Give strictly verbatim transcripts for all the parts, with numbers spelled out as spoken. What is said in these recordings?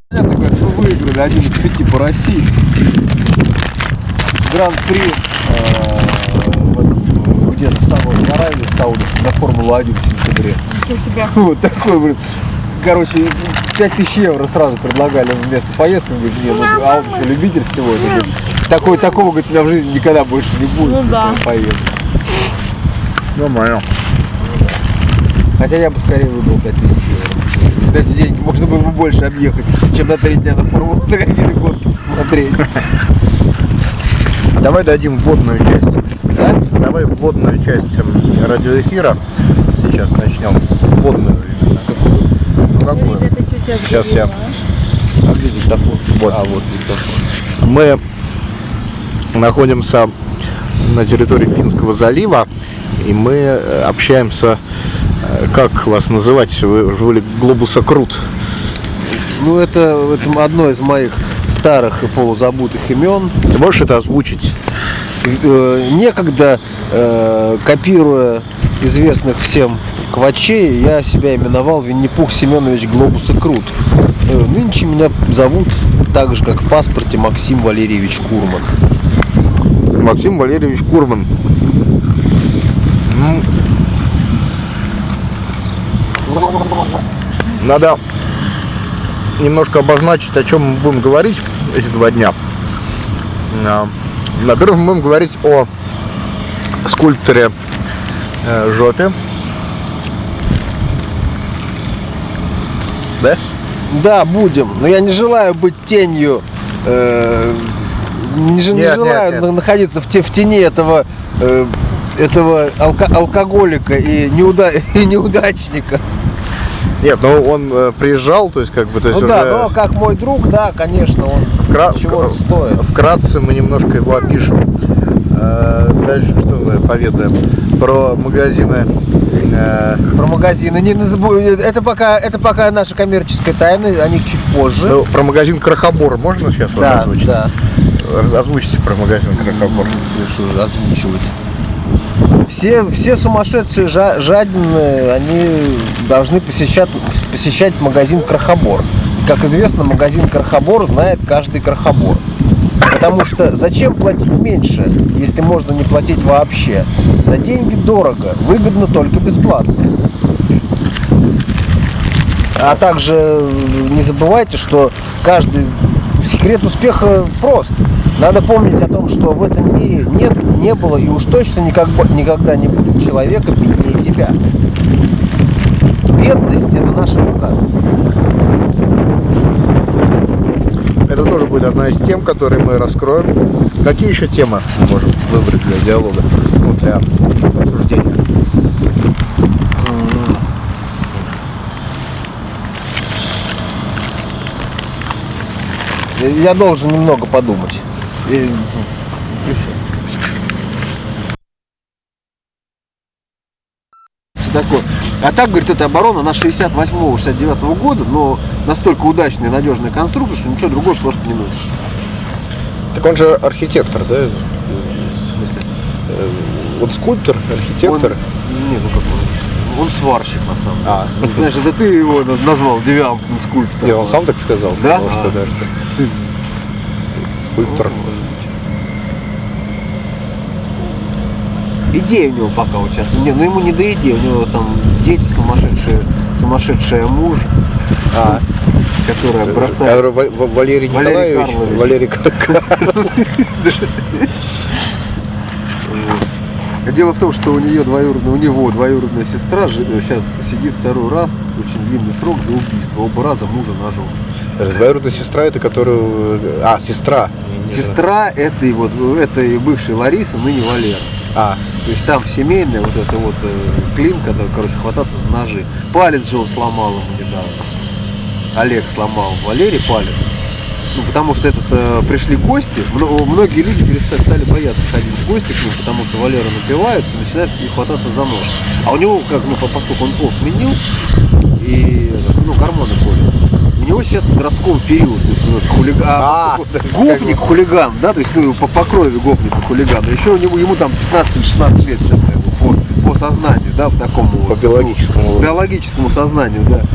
Понятно, говорят, что выиграли один из пяти по России. Гран-при э, где-то в Саудовской Аравии, в Саудовской, на Формулу один в сентябре. Вот такой, блин. Короче, пять тысяч евро сразу предлагали вместо поездки. Он говорит, нет, ну, а он еще любитель всего этого. Такой, такого, говорит, у меня в жизни никогда больше не будет. Ну да. Поеду. Нормально. Хотя я бы скорее выбрал пять тысяч евро. За эти деньги можно было бы больше объехать, чем на три дня на формулу, на какие-то гонки посмотреть. Давай дадим вводную часть. Да? Давай вводную часть радиоэфира. Сейчас начнем. Вводную. Ну какую? Сейчас я. А где диктофон? Вот. А вот диктофон. Мы находимся на территории Финского залива, и мы общаемся, как вас называть, вы были глобусокрут. Ну это, это одно из моих старых и полузабытых имен. Ты можешь это озвучить? Некогда, э, копируя известных всем квачей, я себя именовал Винни-Пух Семенович Глобусокрут. Э, нынче меня зовут так же, как в паспорте, Максим Валерьевич Курман. Максим Валерьевич Курман. Ну, надо немножко обозначить, о чем мы будем говорить эти два дня. Во-первых, мы будем говорить о скульпторе э, Жопе. Да? Да, будем. Но я не желаю быть тенью, э, не, не Нет, желаю нет, нет. находиться в, те, в тени этого, э, этого алко, алкоголика и, неуда, и неудачника. Нет, ну он э, приезжал, то есть как бы, то есть Ну уже... да, но как мой друг, да, конечно, он Вкра... чего-то стоит. Вкратце мы немножко его опишем. Э, Дальше что мы поведаем? Про магазины. э, Про магазины. Не, не забудь, это пока, это пока наша коммерческая тайна, о них чуть позже. Ну, про магазин Крохобор можно сейчас вам Да, озвучить? да. Озвучите про магазин Крохобор. Что озвучивать. Все, все сумасшедшие жа- жадины, они должны посещать, посещать магазин Крохобор. Как известно, магазин Крохобор знает каждый крохобор. Потому что зачем платить меньше, если можно не платить вообще? За деньги дорого, выгодно только бесплатно. А также не забывайте, что каждый секрет успеха прост. Надо помнить о том, что в этом мире нет, не было и уж точно никогда, никогда не будет человека беднее тебя. Бедность – это наше богатство. Это тоже будет одна из тем, которые мы раскроем. Какие еще темы мы можем выбрать для диалога, ну, для обсуждения? Я должен немного подумать. И... Такое. А так, говорит, это оборона на шестьдесят восьмого — шестьдесят девятого года, но настолько удачная и надежная конструкция, что ничего другого просто не нужно. Так он же архитектор, да? В смысле? Он скульптор, архитектор. Он... Не, ну как он? Он сварщик, на самом деле. А. Знаешь, это ты его назвал девиантным скульптором. Нет, он сам так сказал. Да? Сказал, что, да, что скульптор. Идея у него пока вот сейчас. Не, ну ему не до идеи, у него там дети сумасшедшие, сумасшедшая муж, а, которая бросает. Который Валерий Николаевич. Валерий Карлович. Дело в том, что у нее двоюродная, у него двоюродная сестра сейчас сидит второй раз, очень длинный срок за убийство, оба раза мужа ножом. Двоюродная сестра, это которую... А, сестра. Сестра этой вот, этой бывшей Ларисы, ныне Валера. А. То есть там семейная вот это вот э, клин, когда, короче, хвататься за ножи. Палец же он сломал ему недавно. Олег сломал Валере палец. Ну, потому что этот, э, пришли гости, многие люди перестали, стали бояться ходить в гости к ним, потому что Валера напивается и начинает хвататься за нож. А у него, как, ну, поскольку он пол сменил, и, ну, гормоны колят, у него сейчас подростковый период, то есть вот, хулиган, а, гопник, хулиган, да, то есть, ну, по, по крови гопник и хулиган. Еще у него, ему там пятнадцать или шестнадцать лет сейчас, как бы, по, по сознанию, да, в таком по вот, биологическому, ну, биологическому сознанию, да.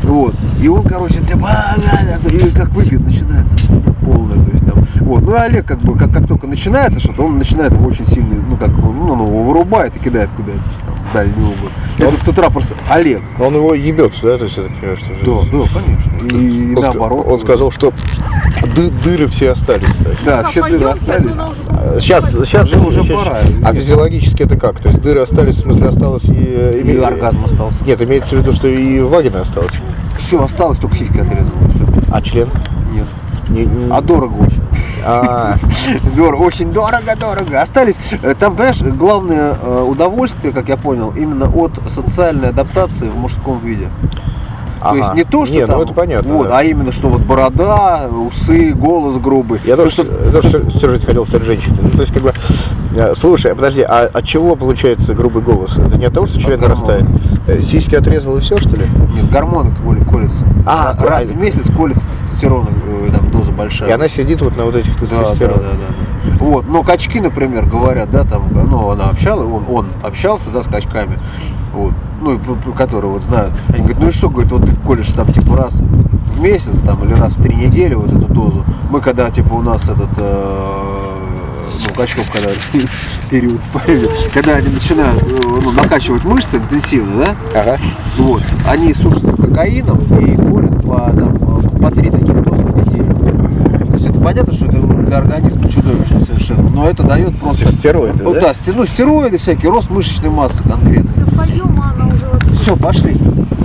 Вот. И он, короче, типа, и как выпьет, начинается полное, то есть там. Вот. Ну и Олег, как бы, как, как только начинается что-то, он начинает его очень сильно, ну как, ну, он его вырубает и кидает куда-то там, в дальний угол. Этот с утра просто Олег. Он его ебет, да, то есть это, конечно, Да, да, конечно. И он, наоборот. Он сказал, что ды- дыры все остались. Кстати. Да, все дыры остались. Сейчас, сейчас же уже пора. А физиологически это как? То есть дыры остались, в смысле осталось и... И име- оргазм остался. Нет, имеется в виду, что и вагина осталась. Все, осталось, только сиськи отрезала. Все. А член? Нет. Не- не- А дорого очень. А, Дорого, очень дорого, дорого. Остались, э, там, понимаешь, главное э, удовольствие, как я понял, именно от социальной адаптации в мужском виде. То ага. есть не то, что Не, там, ну это понятно, вот, да. а именно, что вот борода, усы, голос грубый. Я То, тоже, что, я тоже Сержить хотел стать женщиной. Ну, то есть, как бы, э, слушай, а подожди, а от чего получается грубый голос? Это не от того, что член гормонов. нарастает? Э, Сиськи отрезал и все, что ли? Нет, гормоны коли- колятся. А, раз правильно. в месяц колется тестостерон, э, там доза большая. И она сидит вот на вот этих Да, да, да, тестостеронах. да. Вот, но качки, например, говорят, да, там, ну, она общалась, он, он общался, да, с качками, вот, ну, и п- п- которые вот знают. Они говорят, ну и что, говорит, вот ты колешь там, типа, раз в месяц, там, или раз в три недели вот эту дозу. Мы, когда, типа, у нас этот, э, ну, качков, когда период спаривания, когда они начинают, э, ну, накачивать мышцы интенсивно, да, Ага. вот, они сушатся кокаином и колят по, там, по три таких дозы в неделю. То есть это понятно, что это для организма чудовищно совершенно, но это дает просто... Стероиды, Ну, да? да, сте- ну, стероиды всякие, рост мышечной массы конкретно. Пойдем, она уже вот... Все, пошли.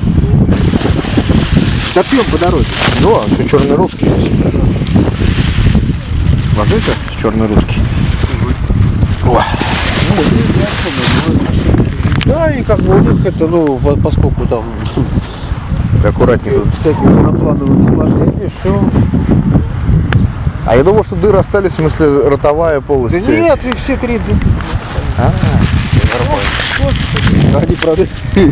Допьем по дороге. Ну, а что, черный русский есть? Ложится черный русский? Ой. Да, и как бы у них это, ну, по- поскольку там Аккуратнее тут. всякие разноплановые наслаждения, все. А я думал, что дыры остались, в смысле, ротовая Да полость. нет, и все три. А, Они, правда,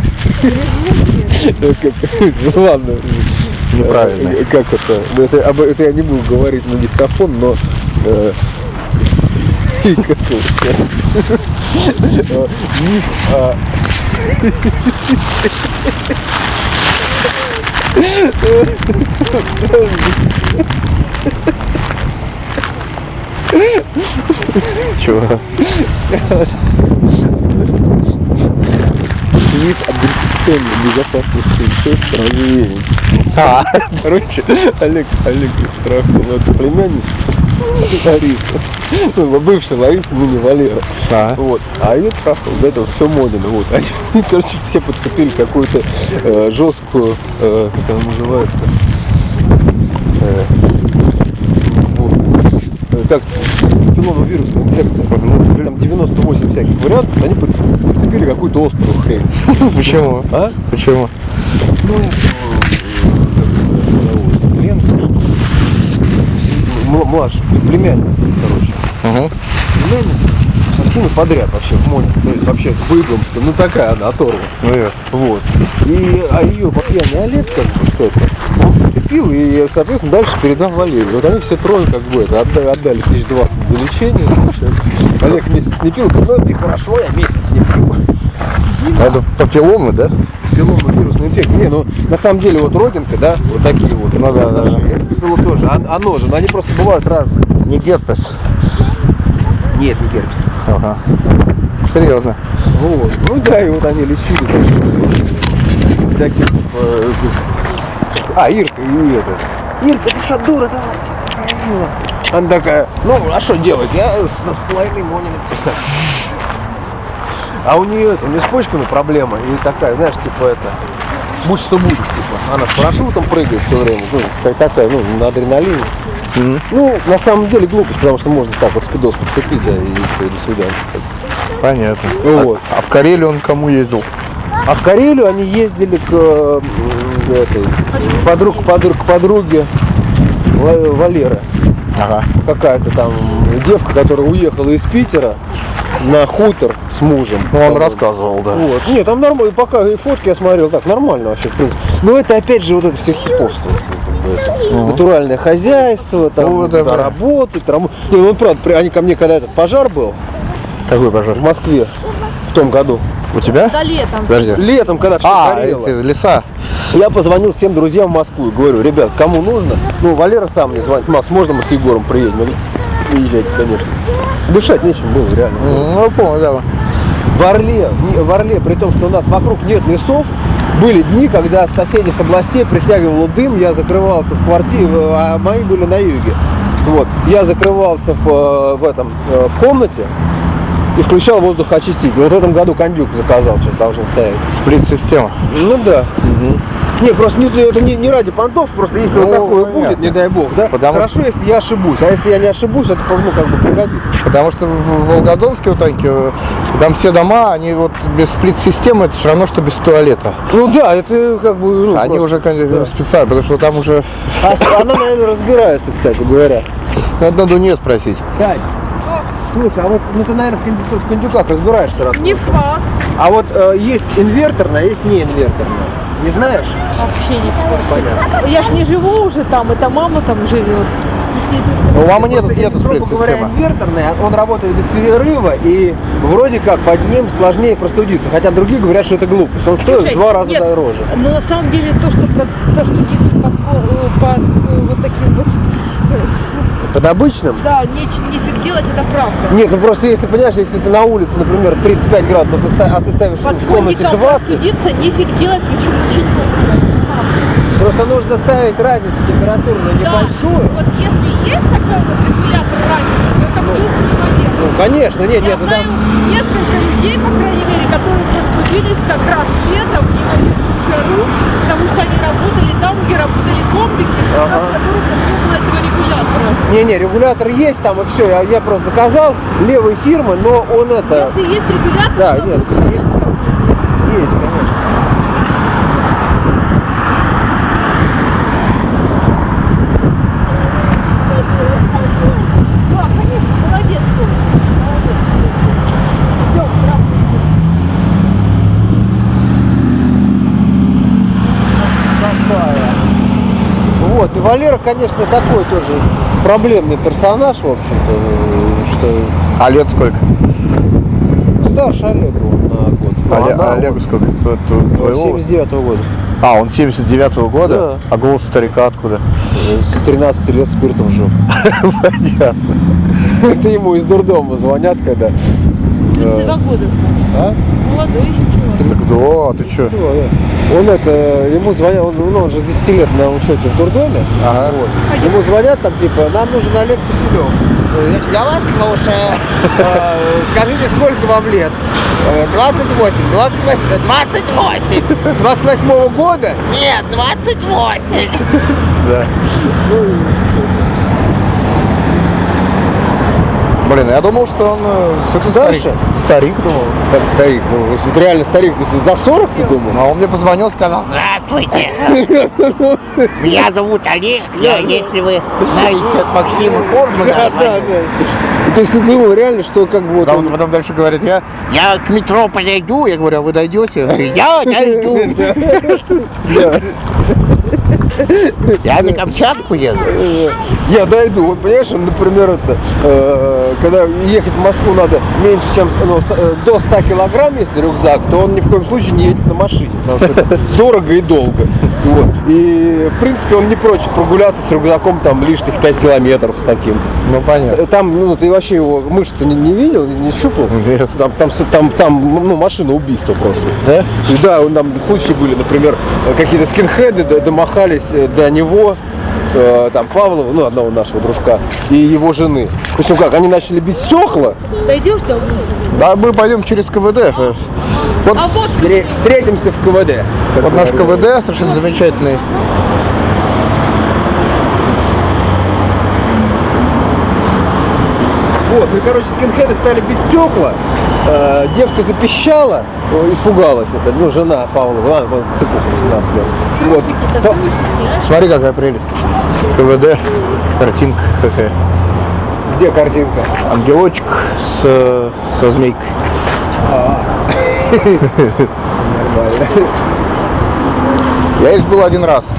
ну ладно. неправильно. Э, Как это? Ну, это, об- это я не буду говорить на диктофон, но э, как его сейчас? Э, миф о- Чего? миф об инфекционной безопасности теста развеяний. А, Короче, Олег, Олег трахнул эту племянницу, Ларису. Ну, бывшая Лариса, ныне Валера. а. Вот. А ее трахнул, до этого все Монина. Вот. Они, короче, все подцепили какую-то э, жесткую, э, как она называется, э, вот. Э, как папилломовирусная инфекция. Ну, там девяносто восемь всяких вариантов, они под- подцепили какую-то острую хрень. Почему? А? Почему? Ну, Ленка, что младшая, племянница, короче. Угу. Племянница со всеми подряд вообще в море. То есть вообще с быдлом, с- ну такая она оторва. Ну, я. Вот. И, а ее по пьяни Олег как бы с этого, он подцепил и, соответственно, дальше передал Валерию. Вот они все трое как бы это, отдали, отдали тысяч двадцать за лечение. Значит. Олег месяц не пил, говорит, ну это и хорошо, я месяц не пью. А это папилломы, да? Папилломовирусная инфекция. Не, ну на самом деле вот родинка, да, вот такие вот. Ну да, да, да. Это было тоже, а- оно же, но они просто бывают разные. Не герпес. Нет, не герпес. Ага. Серьезно. Вот. Ну да, и вот они лечили. Таких, э, а, Ирка, и это. Ирка, ты что, дура, ты нас всех поразила. Она такая, ну, а что делать? Я со сплойной Мониной просто. А у нее это, у нее с почками проблема. И такая, знаешь, типа это, будь что будет, типа. Она с парашютом прыгает все время. Ну, та- такая, ну, на адреналине. Мгм. Ну, на самом деле глупость, потому что можно так вот спидос подцепить, да, и все, и до свидания. Понятно. Вот. А, а в Карелию он к кому ездил? А в Карелию они ездили к э, м, этой подруг, подруг, к подруге Ла- Валеры. Ага. Какая-то там девка, которая уехала из Питера на хутор с мужем. Ну, он По-моему. рассказывал, да. Вот. Нет, там нормально, пока и фотки я смотрел, так нормально вообще, в принципе. Но это опять же вот это все хиповство. как бы это. Натуральное хозяйство, там Ну, это да, да. работать, рам... Не, ну правда, при- они ко мне, когда этот пожар был Какой пожар? в Москве в том году. У тебя? Да летом. Подожди. Летом, когда все А, горело. эти леса. Я позвонил всем друзьям в Москву и говорю, ребят, кому нужно? Ну, Валера сам мне звонит. Макс, можно мы с Егором приедем? Приезжайте, конечно. Дышать нечем было, реально. Ну, помню, да. В Орле, не- в Орле, при том, что у нас вокруг нет лесов, были дни, когда с соседних областей притягивало дым, я закрывался в квартире, а мои были на юге. Вот. Я закрывался в, э, в этом, э, в комнате и включал воздухоочиститель. Вот в этом году кондюк заказал, сейчас должны ставить. Сплит-система. Ну да. Не, просто не, это не, не ради понтов, просто если Ну, вот такое понятно. будет, не дай бог, да? Потому Хорошо, если я ошибусь, а если я не ошибусь, это, ну, как бы пригодится. Потому что в Волгодонске, вот, Таньке, там все дома, они вот без сплит-системы, это все равно, что без туалета. Ну да, это как бы... Ну, Они просто- уже конечно, специально, потому что там уже... А с- она, наверное, разбирается, кстати говоря. Надо у нее спросить. Тань, слушай, а вот ну, ты, наверное, в кондю- в кондюках разбираешься раз. Не факт. А вот э, есть инверторная, есть не инверторная. Не знаешь? Вообще не в курсе. Понятно. Я ж не живу уже там, это мама там живет. Ну, у мамы нет, Просто, нет грубо говоря, сплит-системы. инверторная, он работает без перерыва, и вроде как под ним сложнее простудиться. Хотя другие говорят, что это глупость. Он стоит в два раза Нет, дороже. Но на самом деле то, что про- простудиться под, ко- под э, вот таким вот, э, Под обычным? да, неч- нифиг делать, это правда. Нет, ну просто если, понимаешь, если ты на улице, например, тридцать пять градусов, ты ста- а ты ставишь Под в комнате школьником двадцать, простудиться нифиг делать, причем очень плохо. просто нужно ставить разницу температуру на Да, небольшую. вот если есть такой вот регулятор разницы, то это плюс неимоверный. Ну, конечно, нет, Я нет, ну, знаю там... несколько людей, по крайней мере, которые простудились как раз летом и в эту жару, потому что они работали там, где работали комбики, как раз Ага. в которых не было этого регулятора. Не-не, регулятор есть там, и все. Я, я просто заказал левой фирмы, но он это... Если есть регулятор, Да, то нет, лучше есть, всё. есть, конечно. Да, конечно, молодец, Соня, молодец. Идем, здравствуйте. Такая. Вот, и Валера, конечно, такой тоже проблемный персонаж, в общем-то, э, что А лет сколько? старше Олега он на год. Оле- А, на Олегу год. сколько? Тво- тво- Твоего? семьдесят девятого года. А, он семьдесят девятого года? Да. А голос старика откуда? С тринадцати лет спиртом жил. Понятно. Это ему из дурдома звонят, когда... тридцать два года, значит. А? Молодой еще чувак. Так да, ты что? Ну, да. Он это, ему звонят, он, ну, он же с десяти лет на учете в дурдоме. Ага. Вот. Ему звонят там, типа, нам нужен Олег Киселев. Я вас слушаю. Э, Скажите, сколько вам лет? Э, двадцать восемь. двадцать восемь. двадцать восемь. двадцать восьмого года? Нет, двадцать восемь. Да. Блин, я думал, что он э, собственно, Старше? старик. Старик, думал. Как старик? Ну, если это реально старик, то есть за сорок ты думал? А он мне позвонил, сказал, Здравствуйте. Меня зовут Олег. Я, если вы знаете Максима Коржмана, Да, да, да. То есть ты думал реально, что как бы вот потом, он- потом дальше говорит, я, я к метро подойду. Я говорю, а вы дойдете? Он говорит, я дойду. Я на Камчатку еду. Я дойду. Вот понимаешь, он, например, это, э, когда ехать в Москву надо меньше, чем ну, с- э, до ста килограмм, если рюкзак, то он ни в коем случае не едет на машине, потому что это дорого и долго. Вот. И, в принципе, он не прочь прогуляться с рюкзаком там лишних пять километров с таким. Ну, понятно. Э, Там, ну, ты вообще его мышцы не, не видел, не, не щупал? Нет. Там, там, с- там, там, ну, машина убийства просто. Да? И да, он- там случаи были, например, э, какие-то скинхеды д- домахались э, до него, э, там, Павлова, ну, одного нашего дружка, и его жены. Причем как, они начали бить стекла. Дойдешь до мусора? Да, мы пойдем через КВД. Вот, А вот Встре- Встретимся в КВД. вот наш КВД совершенно замечательный. Вот, ну и, короче, скинхеды стали бить стекла. Э, девка запищала, э, испугалась, это, ну, жена Павлова, ладно, вот, сыкуха, восемнадцать лет. Вот. трусики-то, Па- трусики, а? Смотри, какая прелесть. КВД, картинка какая. Где картинка? Ангелочек с, э, со змейкой. Нормально. Я здесь был один раз.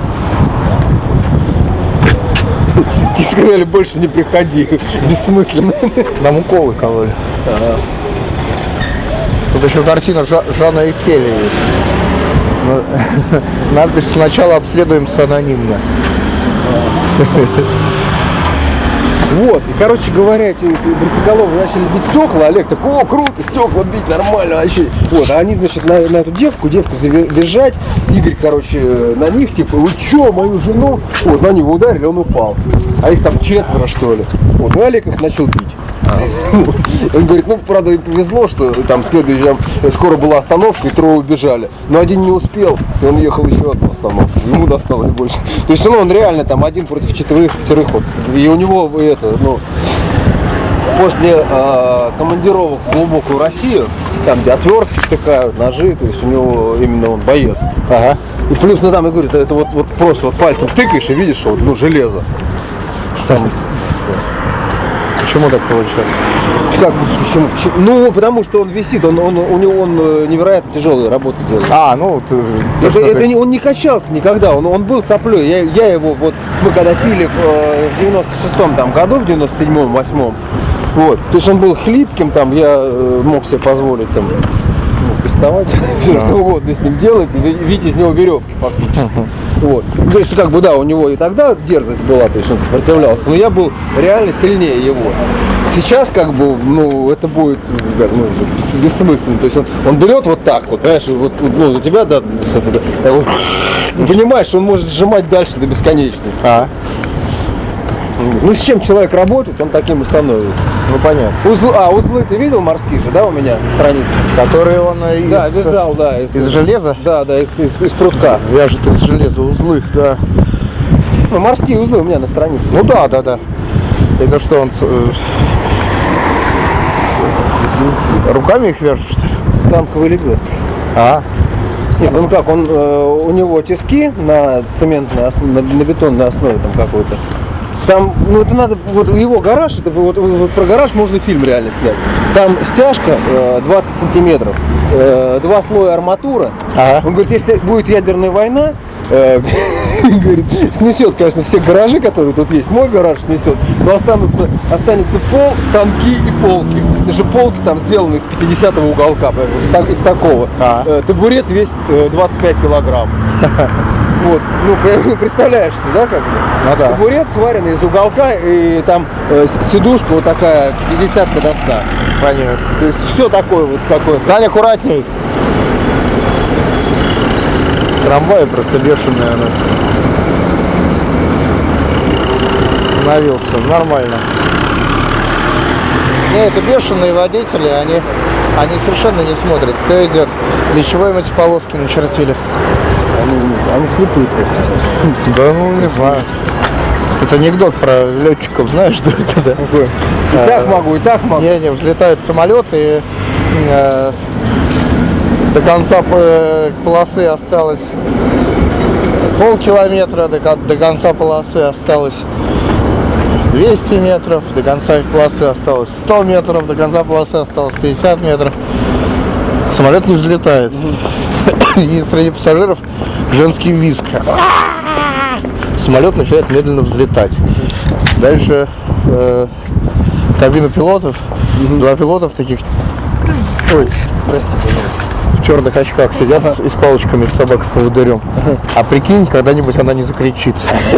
Тебе сказали, больше не приходи. Бессмысленно. Нам уколы кололи. Тут еще картина Жа- Жана Эйфеля есть. Ну, надпись «Сначала обследуемся анонимно». Вот, и, короче говоря, эти бритоголовые начали бить стекла, Олег такой: о, круто, стекла бить, нормально вообще. Вот, а они, значит, на, на эту девку, девку завизжать, Игорь, короче, на них, типа: вы чё, мою жену? Вот, на него ударили, он упал. А их там четверо, что ли. Вот, и Олег их начал бить. Он говорит: ну, правда, им повезло, что там следующая, скоро была остановка, и трое убежали. Но один не успел, и он ехал еще одну остановку. Ему досталось больше. То есть, ну, он реально там один против четверых, пятерых. Вот. И у него это, ну, после э, командировок в глубокую Россию, там, где отвертки втыкают, ножи, то есть у него именно он боец. Ага. И плюс, ну, там, я говорю, это, это вот, вот просто вот пальцем тыкаешь и видишь, что вот, ну, железо. Там. Почему так получается? Как, почему, почему? Ну, потому что он висит, он, он, у него он невероятно тяжелую работу делает. А, ну, ты, это, ты... это не, он не качался никогда, он, он был соплей. Я, я его, вот, мы когда пили в, в девяносто шестом там, году, в девяносто седьмом, восьмом, вот, то есть он был хлипким, там, я э, мог себе позволить там, ну, приставать, все что угодно с ним делать, и видеть из него веревки фактически. Вот. То есть, как бы, да, у него и тогда дерзость была, то есть он сопротивлялся, но я был реально сильнее его. Сейчас, как бы, ну, это будет, ну, бес, бессмысленно. То есть он, он берет вот так вот, понимаешь, вот, ну, у тебя, да, да вот, понимаешь, что он может сжимать дальше до бесконечности. А. Ну, с чем человек работает, он таким и становится. Ну, понятно. Узлы, а, узлы ты видел морские же, да, у меня на странице? Которые он из... Да, вязал, да. Из, из железа? Да, да, из, из, из прутка. Вяжет из железа узлы, да. Ну, морские узлы у меня на странице. Ну да, да, да. Это что, он с, э, с, руками их вяжет, что ли? Танковый лебедка. А? Нет, он как, он, э, у него тиски на цементной основе, на, на бетонной основе там какой-то. Там, ну это надо, вот его гараж, это вот, вот про гараж можно фильм реально снять. Там стяжка э, двадцать сантиметров, э, два слоя арматура. Ага. Он говорит, если будет ядерная война, э, говорит, снесет, конечно, все гаражи, которые тут есть, мой гараж снесет, но останутся, останется пол, станки и полки. Потому что полки там сделаны из пятидесятого уголка, вот, из такого. А. Э, табурет весит двадцать пять килограмм. Вот, ну, представляешься, да, как бы? Ну, да. Табурет сваренный из уголка, и там э, сидушка вот такая, пятидесятка доска. Понятно. То есть все такое вот какое-то. Тань, аккуратней. Трамвай просто бешеный у нас. Остановился, нормально. Не, это бешеные водители, они, они совершенно не смотрят, кто идет. Для чего им эти полоски начертили? Они, они слепые просто. Да ну не знаю. Это анекдот про летчиков, знаешь, да? Когда, Какой? И э, так могу, и так могу. Не, не, взлетает самолет, и э, до конца э, полосы осталось полкилометра, до, до конца полосы осталось двести метров, до конца полосы осталось сто метров, до конца полосы осталось пятьдесят метров. Самолет не взлетает. И среди пассажиров женский визг. Самолет начинает медленно взлетать. Дальше э, кабина пилотов, mm-hmm. два пилотов таких, ой, прости, в черных очках сидят uh-huh. и с палочками с собакой-поводырем. Uh-huh. А прикинь, когда-нибудь она не закричит.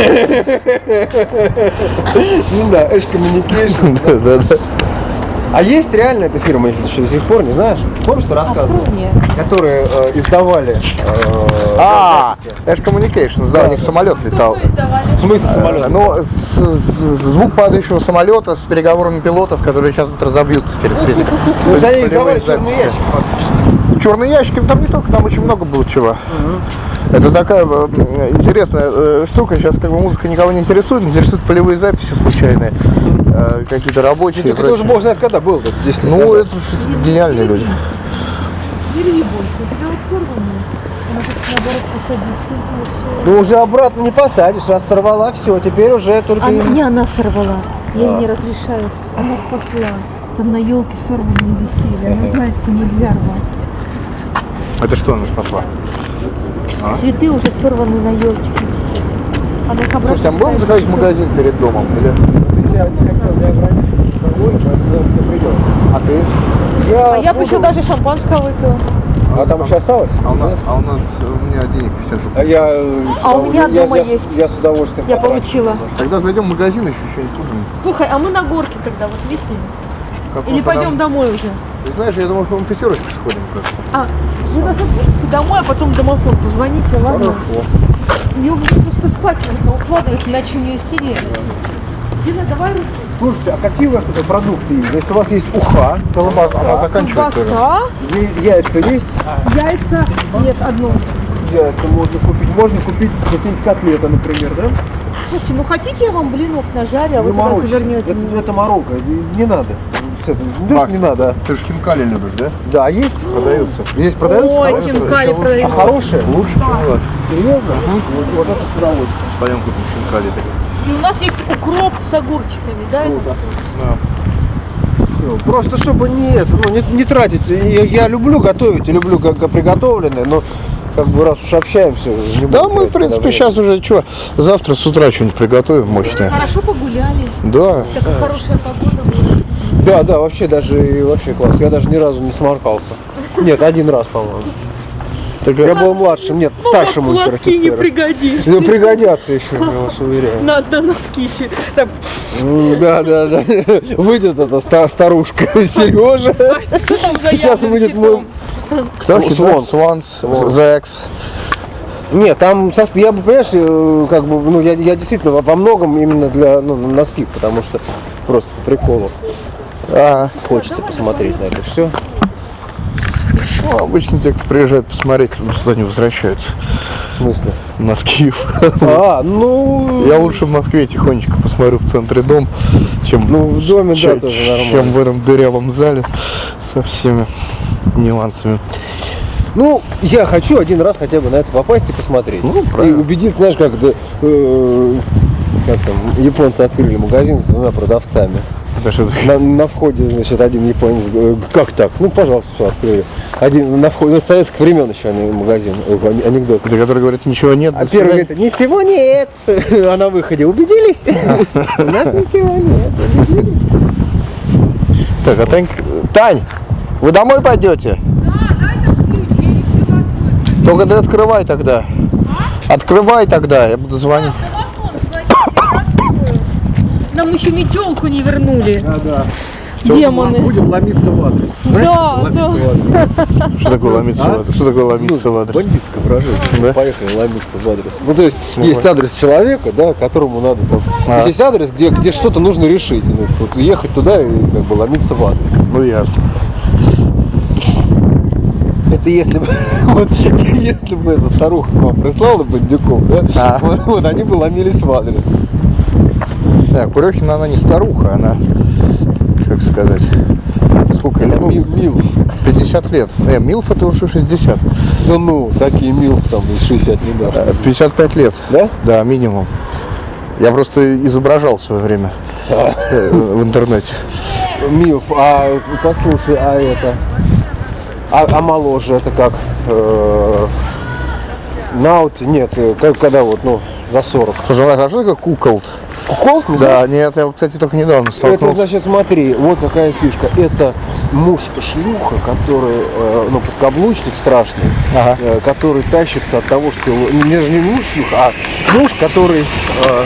Ну да, Edge Communication. Да, да. А есть реально эта фирма еще до сих пор, не знаешь? Помнишь, что рассказывал? Которые э, издавали... Э, а, Edge Communications, да, у них самолет летал. В смысле самолет? Ну, с, с, звук падающего самолета с переговорами пилотов, которые сейчас вот разобьются через три секунды. Ну, они издавали черный ящик фактически. Черный ящик, там не только, там очень много было чего. Угу. Это такая э, интересная э, штука. Сейчас как бы музыка никого не интересует, интересуют полевые записи случайные, э, какие-то рабочие. Это тоже бог знает когда был, десять лет Ну, назад. это же гениальные люди. Ну уже обратно не посадишь, раз сорвала, все, теперь уже только... Она, не она сорвала, ей не разрешают. Она пошла, там на елке сорванные висели, она знает, что нельзя рвать. Это что она пошла? А? Цветы уже сорваны на елочке висели. Она их Слушайте, а мы будем заходить в магазин перед домом? Или... Ты себя не хотел не ограничивать алкоголь, поэтому тебе придется. А ты? Я, А я буду... бы еще даже шампанского выпила. А там еще осталось? А у нас, а у нас меня денег пятьдесят рублей. А я... А у меня я, дома я, есть. Я с удовольствием Я потрачу. получила. Тогда зайдем в магазин, еще что-нибудь купим. Слушай, а мы на горке тогда вот виснем? Какой-то Или пойдем нам- домой уже? Ты знаешь, я думал, что мы пятерочку сходим как-то. А, вы нас отпустите домой, а потом домофон позвоните, ладно? Хорошо. Ее уже просто спать нужно укладывать, иначе у нее истерия. Дина, давай руку. Слушайте, а какие у вас это продукты есть? Значит, у вас есть уха, колбаса, Она заканчивается. Колбаса, я- яйца есть? яйца, нет, одно. Яйца можно купить. Можно купить какие-нибудь котлеты, например, да? Слушайте, ну хотите я вам блинов нажарю, а вы Не тогда морочься. завернете? Это, это морока, не, не надо. С этого. Не то, что Макс, не надо. а. Ты же хинкали любишь, да? Да, а есть? Продаются. Здесь продаются? Ой, хорошие? хинкали Еще лучше. А продаются. хорошие? Лучше, чем у вас. Серьезно? Вот, вот это с удовольствием. Пойдем купим хинкали. И у нас есть укроп с огурчиками, да? это Круто. всё? Ну, Просто чтобы не, это, ну, не, не тратить. Я, я люблю готовить, и люблю как приготовленное, но как бы раз уж общаемся. Не Да, буду мы, в тратить принципе, туда сейчас уже, что, завтра с утра что-нибудь приготовим мощное. Хорошо погуляли. Да. Такая хорошая погода была. время. Да, да, вообще даже вообще класс. Я даже ни разу не сморкался. Нет, один раз, по-моему. Так, Я был младшим, нет, старшим Ну, платки не унтер-офицером. пригодишься. Ну, пригодятся еще, я вас уверяю. Надо на скифе. Так, М, Да, да, да. Выйдет эта ста- старушка Сережа. что там за Сейчас явным выйдет мой... хитом? кто? Свон. Сванс, Свон. Зекс. Нет, там, сос- я бы, понимаешь, э, как бы, ну, я, я действительно во во многом именно для, ну, носков, потому что просто по приколу Ага. хочется посмотреть на это все. Ну, обычно те, кто приезжает посмотреть, сюда не возвращаются. В смысле? На Скиф. А, ну... Я лучше в Москве тихонечко посмотрю в центре дом, чем, Ну, в доме, чем, да, тоже нормально. чем в этом дырявом зале со всеми нюансами. Ну, я хочу один раз хотя бы на это попасть и посмотреть. Ну, и правильно. убедиться, знаешь, как, да, э, как там, японцы открыли магазин с двумя продавцами. Это что такое? На, на входе, значит, один японец говорит, как так? Ну, пожалуйста, все, открыли. Один на входе, ну, с советских времен еще они магазин, э, ани- анекдот. Это который говорит, ничего нет. А до первый свидания. говорит, ничего нет. А на выходе, убедились? У нас ничего нет. Так, а Тань, Тань, вы домой пойдете? Да, дай нам ключ, я не взяла свой. Только ты открывай тогда. Открывай тогда, я буду звонить. Телефон, звоните, я записываю. Нам еще метелку не вернули. Да, да. Демоны. Будем ломиться в адрес. Да, ломиться да. в адрес? Что такое ломиться в адрес? Что такое ломиться в адрес? Бандитское выражение. Да? Поехали ломиться в адрес. Ну, то есть, Ну, есть адрес человека, да, которому надо там... А. Есть есть адрес, где, где что-то нужно решить. Ну, вот ехать туда и как бы ломиться в адрес. Ну ясно. Это если бы, вот, если бы эта старуха к вам прислала бандюков, да, А. вот, вот они бы ломились в адрес. Да, Курехина, она не старуха, она, как сказать, сколько лет? Ну, Мил, мил. пятьдесят лет. Э, Милф это уже шестьдесят. Ну, ну, такие мил там и шестьдесят не дашь. Э, пятьдесят пять лет. Да? Да, минимум. Я просто изображал в свое время э, в интернете. Милф, а послушай, а это, а, а моложе это как? Э, Наут, нет, э, как, когда вот, ну, за сорок. Слушай, а что такое куколд? Кукол? Не знаю. Да, нет, я, кстати, только недавно Это столкнулся. значит, смотри, вот какая фишка. Это муж шлюха, который, э, ну, подкаблучник страшный, Ага. э, который тащится от того, что его, не, не муж шлюха, а муж, который, э,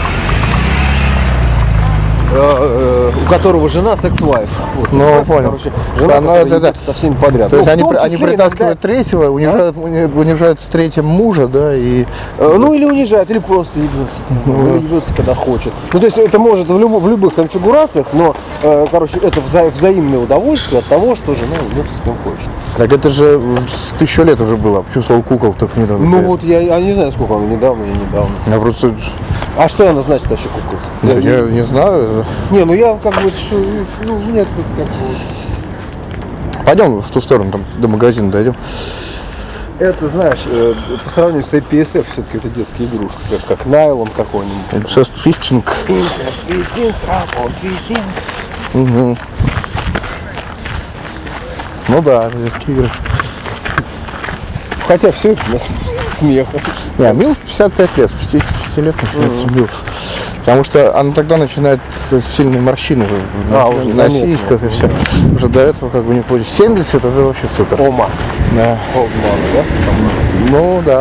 э, э, у которого жена секс-вайф. Вот, Ну, секс-вайф, понял. короче, жена, Да, ну, которая это- ебется это- со всеми подряд. То есть Ну, в они, том при- они числе притаскивают иногда, третьего, унижают, уни- унижают с третьим мужа, да, и... э, ну, или унижают, или просто ебется. Ну, ебется, когда хочет. Ну, то есть это может в, любо- в любых конфигурациях, но, э, короче, это вза- взаимное удовольствие от того, что жена ебется с кем хочет. Так это же в тысячу лет уже было. Почему слово кукол только недавно? Ну появилось? вот я, я не знаю, сколько она недавно, я недавно. Я просто... А что она значит вообще кукол? Я, я не знаю. Не, ну я как бы, что, ну нет, как бы. Пойдем в ту сторону, там до магазина дойдем. Это, знаешь, э, по сравнению с эй пи эс эф, все-таки это детские игрушки, как, как найлон какой-нибудь. Incest Fishing. Угу. Ну да, детские игры. Хотя все это у нас смех. Не, а Милф пятьдесят пять лет, с пятидесяти пяти лет начинается Милф. Потому что она тогда начинает с сильные морщины на, А, уже на заметно. сиськах и все. Уже до этого как бы не получится. семьдесят это вообще супер. Ома. Да. Олдман, да? Ну, да.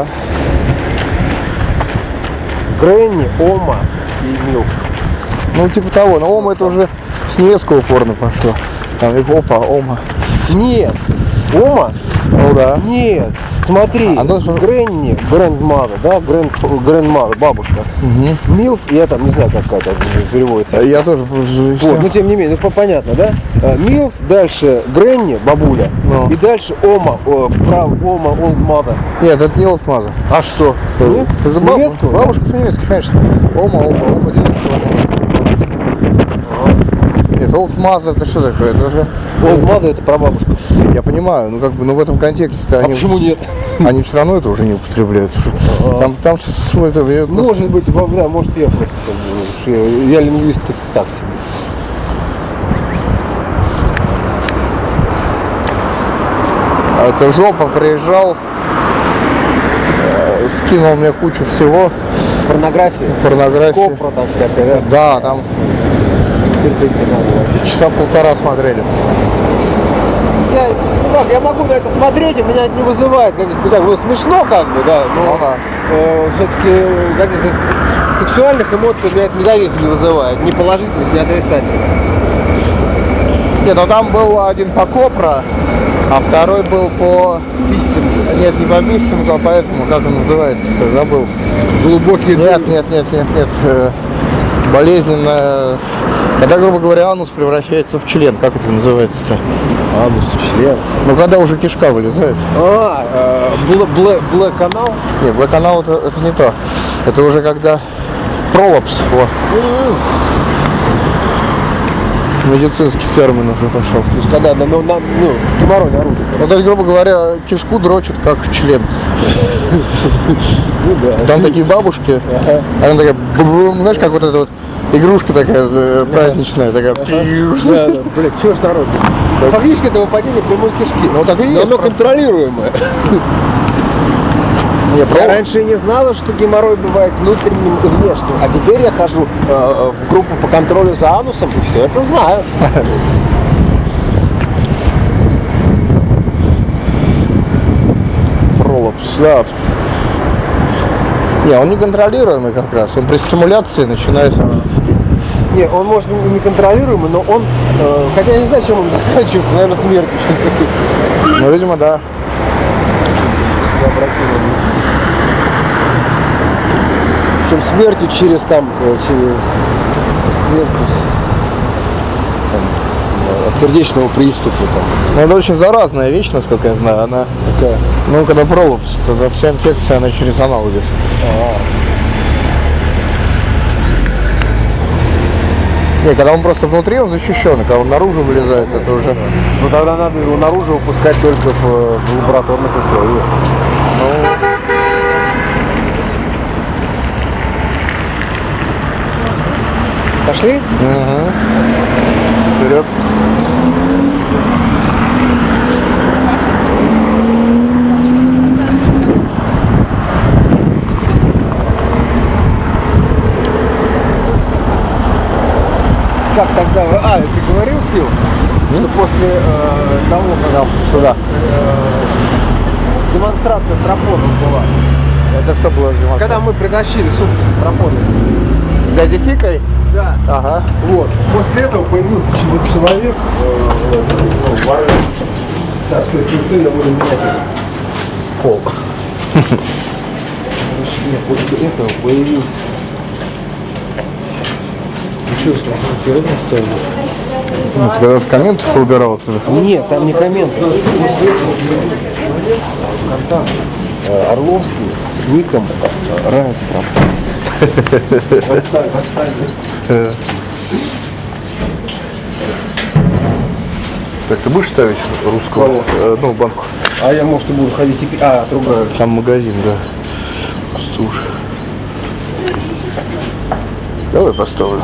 Гренни, Ома и Милф. Ну, типа того. Но Ома это уже с немецкого порно пошло. Там и опа, Ома. Нет, Ома? Ну, да. Нет. Смотри, А, ну, Гренни, грандмада, да, гранд, грандмада, бабушка. Угу. Милф, я там не знаю, как это переводится. Я тоже... Вот, ну тем не менее, ну понятно, да? А, Милф, дальше Гренни, бабуля, Ну. и дальше Ома, о, прав, Ома, Old Mother. Нет, это не Олдмаза. А что? Нет? Это баб- Немецкого? Бабушка по-немецки, конечно. Ома, опа, опа, дедушка, Ома. Нет, Old Mother это что такое? Это уже... Old Mother это прабабушка. Я понимаю, ну как бы, ну в этом контексте А они... почему нет? Они все равно это уже не употребляют. Уже. Там, там свой... это- я- Может быть, во- да, может я просто как бы, уж я, я лингвист так, так себе. А это жопа приезжал, э, скинул мне кучу всего, Порнография. порнографии. Копра там всякая, да? Да, там Терпеть не надо вообще. часа полтора смотрели. Я, ну как, я могу на это смотреть, и меня это не вызывает, как это, как бы смешно, как бы, да, но Ну да. э, все-таки как это, с- сексуальных эмоций у меня это никаких не вызывает, ни положительных, ни отрицательных. Нет, ну там был один по Копра, а второй был по... Писсинг. Нет, не по Биссингу, а по этому, как он называется-то, забыл. Глубокие Нет, нет, нет, нет, нет. э, Болезненная... Когда, грубо говоря, анус превращается в член, как это называется-то? анус, член. Ну, когда уже кишка вылезает. А, э, блэ, блэ, блэ канал? Нет, блэк-канал это, это не то. Это уже когда пролапс. О. Медицинский термин уже пошел. То есть когда на, на, на- ну, геморрой наружу. Ну, то есть, грубо говоря, кишку дрочат как член. Ну да. Там такие бабушки, Ага. она такая, бу-бу, знаешь, как вот эта вот игрушка такая э, праздничная, такая. Да, да, блядь, чего ж народ? Фактически это выпадение прямой кишки. Ну, так и Но есть. оно контролируемое. Не, Я про- раньше не знала, что геморрой бывает внутренним и внешним, а теперь я хожу э, в группу по контролю за анусом и все это знаю. Пролапс, да. Не, он неконтролируемый как раз. Он при стимуляции начинает... Не, он может и неконтролируемый, но он, э, хотя я не знаю, чем он заканчивается, наверное, смертью. сейчас какой-то. Ну, видимо, да. Я опрокинул. Причем смертью через там, э, через смертью с- там, э, от сердечного приступа там. Но это очень заразная вещь, насколько я знаю. Она, Такая. ну, когда пролапс, тогда вся инфекция, она через анал идет. Не, когда он просто внутри, он защищен, а когда он наружу вылезает, это уже... Ну тогда надо его наружу выпускать только в, в лабораторных условиях. Пошли? Угу. Вперед. Как тогда? А, я тебе говорил, Фил, что после э, того, когда Сюда. э, демонстрация стропонов была, Это что было? Дима? когда мы притащили сумку со стропонами. За дефикой? Да. Ага. Вот. После этого появился чел- человек. Э, э, воры. Так, стой, стой, стой, я буду менять это. Пол. Нет, после этого появился. Ну что, серьезно стоит? Ну, ты когда-то коммент убирал туда. Нет, там не коммент. После этого появился человек, контакт, э, Орловский с ником э, Райфстрап. Оставь, оставь. Так, ты будешь ставить русского? Кого? Э, ну, банку. А я, может, и буду ходить и пить. А, отругаю. Там магазин, да. Слушай. Давай поставлю.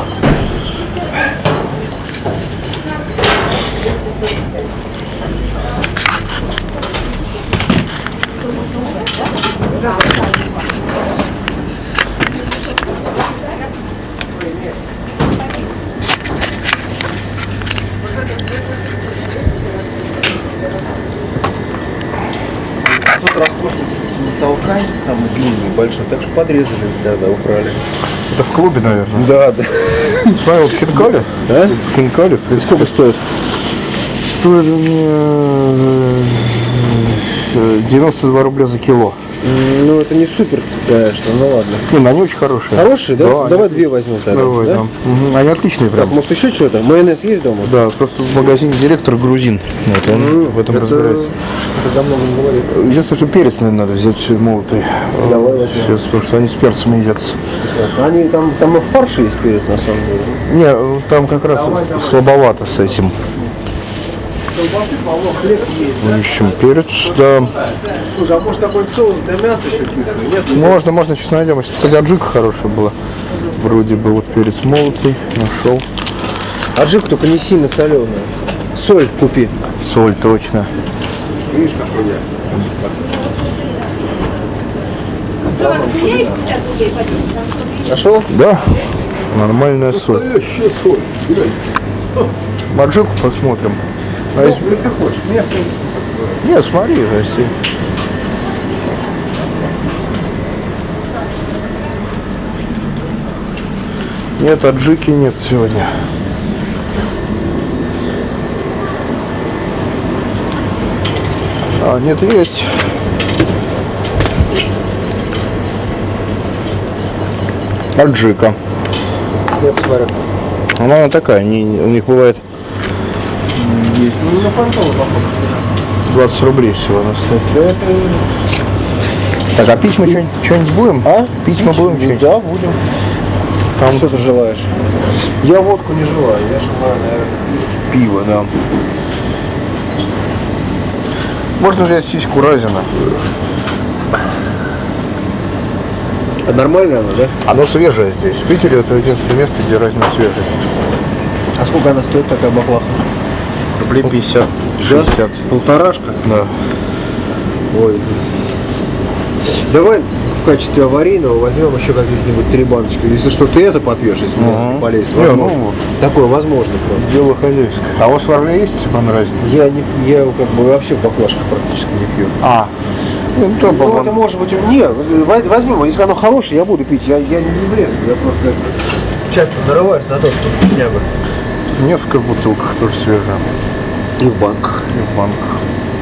Тут раскрутится металл. большой, так и подрезали тогда, украли. Это в клубе, наверное. Да, да. Смотри, вот хинкали. Да? Хинкали, в принципе. Сколько стоит? Стоит у меня девяносто два рубля за кило. Ну, это не супер, конечно, ну ладно. Не, ну они очень хорошие. Хорошие, да? Да, Давай они- две возьмем тогда. Давай, да? да. Мгм, они отличные Так, прям. может еще что-то? Майонез есть дома? Да, просто в магазине директор грузин. Вот он М, в этом это- разбирается. Это давно не говорит. Единственное, что перец, наверное, надо взять молотый. Давай возьмем. Сейчас, потому что они с перцем едятся. Они там, там и в фарше есть перец, на самом деле. Не, там как раз слабовато с этим. Мы ищем перец, да. Слушай, а может какой-нибудь соус для мяса еще кислый? Нет? Можно, можно, сейчас найдем. Кстати, аджика хорошая была. Вроде бы вот перец молотый, нашел. Аджик только не сильно соленая. Соль купи. Соль, точно. Видишь, как я. Нашел? Да, нормальная соль. соль. Аджику посмотрим. А если... Если хочешь. Мне, в принципе, Не, смотри, если... Нет, аджики нет сегодня. А, нет, есть. Аджика. я посмотрю. Она такая, не, у них бывает Есть. Ну, на понтону похоже. двадцать рублей всего она стоит. Да это... Так, а пить мы что-нибудь, что-нибудь будем? А? Пить мы будем что-нибудь? Да, будем. Там Что ты желаешь? Я водку не желаю. Я желаю, наверное, пиво, да. Можно взять сиську Разина. А нормально она, да? Оно свежее здесь. В Питере это единственное место, где Разина свежая. А сколько она стоит, такая баклаха? Рублей пятьдесят, шестьдесят. Полторашка? Да. Ой. Давай в качестве аварийного возьмем еще каких-нибудь три баночки. Если что, ты это попьешь, если Мгм. не полезет. Не, Возможно. ну, Такое возможно просто. дело хозяйское. А у вас в Орле есть Степан Разин? Я, не, я его как бы вообще в баклажках практически не пью. А. Ну, то, Ну, по-моему, это может быть... Не, воз- возьмем, если оно хорошее, я буду пить. Я, я не влезу, я просто часто нарываюсь на то, что шняга. Невская в бутылках тоже свежая. И в банках. И в банках.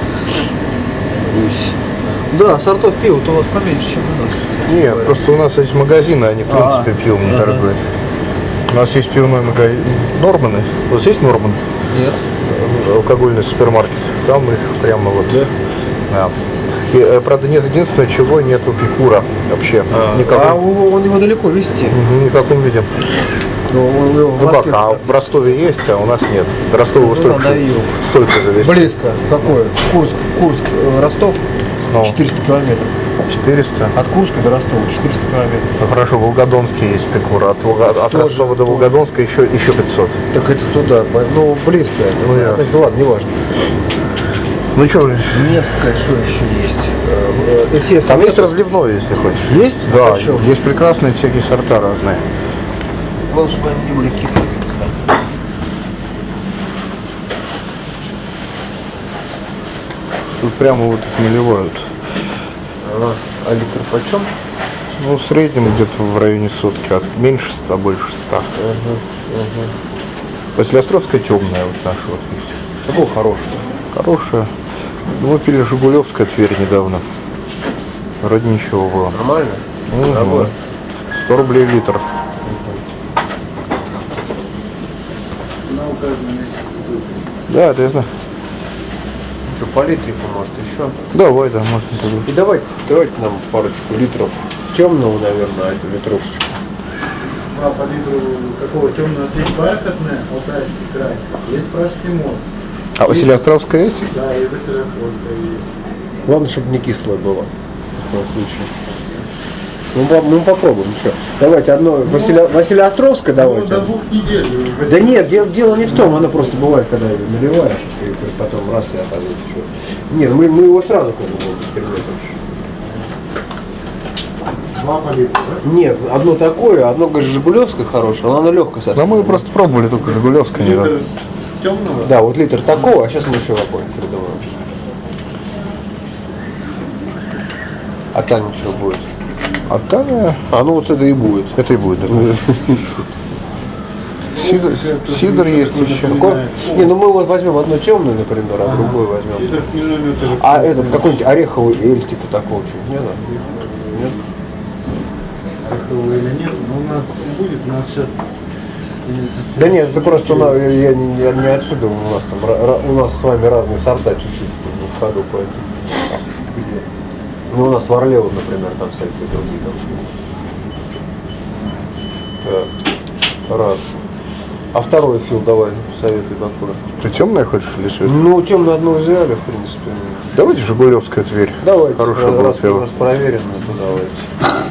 Да, сортов пива-то у вас поменьше, чем у нас. Не, просто у нас есть магазины, они в принципе пивом не торгуют. У нас есть пивной магазин Норманы. У вас есть Норман? Нет. Алкогольный супермаркет. Там их прямо вот. Да. И, э, правда, нет единственного, чего нету пикура вообще. А Никаком, у- он его далеко везти. Мгм, никаком виде. Но он его в Ну как, Москве- а в Ростове есть, а у нас нет. До Ростова Ну, столько, надо же- ее. столько же весь. Близко. Какое? Курск, Курск, э, Ростов, Ну. четыреста километров. четыреста. От Курска до Ростова четыреста километров. Ну хорошо, в Волгодонске есть пикура. От, Волго- от Тоже, Ростова до тоже. Волгодонска еще, еще пятьсот. Так это туда, по- ну близко это. Ну, Ну, ясно. значит, ладно, не важно. Ну что, Невская, что еще есть? Э, э, Эфес. там есть нет? разливной, если хочешь. Есть? Да, А почем? здесь прекрасные всякие сорта разные. Главное, чтобы они не были кислыми. сами. Тут прямо вот их наливают. А, а литр почем? Ну, в среднем где-то в районе сотки, от меньше ста, больше ста. Василиостровская темная, вот наша вот есть. Какого хорошего? Хорошая. Мы пили Жигулевская Тверь недавно. Вроде ничего было. Нормально? Мгм. Дорогое? сто рублей литр. Да, это я знаю. Ну что, по литрику, может, еще? Давай, да, можно тогда. И давайте, давайте нам парочку литров темного, наверное, эту литрушечку. А по литру какого темного? У нас есть бархатная, Алтайский край, есть Пражский мост, А Василиостровская есть? да, и Василиостровская есть. Главное, чтобы не кислое было. В этом случае. Ну, по- мы попробуем, что. Давайте одно Василя... Василиостровское Ну, давайте. до двух недель. Да нет, дело, дело не в том, оно просто бывает, когда ее наливаешь, и потом раз и оказывается, что... Нет, мы, мы его сразу как бы экспериментируем. Два по литру, да? Нет, одно такое, одно, конечно, Жигулевское хорошее, но оно легкое совсем. Ну, мы просто пробовали только Жигулевская недавно. Литр темного? Да, вот литр такого, а сейчас мы еще какой-нибудь придумаем. А там ничего будет. А Таня, А ну вот это и будет. это и будет. Да. Сидор, сидор есть еще. Какой? Не, ну мы вот возьмем одну темную, например, а другую возьмем. Сидор хмельной тоже. А этот какой-нибудь ореховый эль типа такого чего-нибудь не надо? Нет? Орехового или нет, но у нас будет, у нас сейчас... Да нет, это просто у нас, я, не, я не отсюда, у нас там ра- ра- у нас с вами разные сорта чуть-чуть в ходу, поэтому. Ну у нас в Орле, вот, например, там всякие другие там штуки. Так. Раз. А второй фил давай, советуй какой. Ты темное хочешь или светлое? Ну, темно одну взяли, в принципе. Давайте Жигулевская Тверь. Давайте, Хорошая раз, была раз, пиво. раз проверено, то давайте.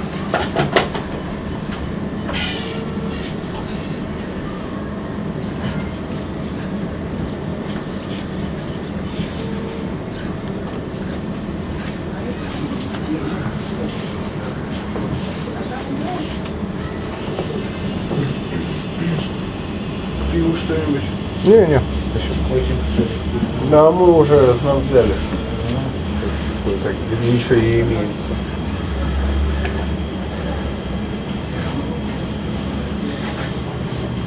Пиво что-нибудь. Не-не. Да, мы уже нам взяли. Кое-как, еще и имеется.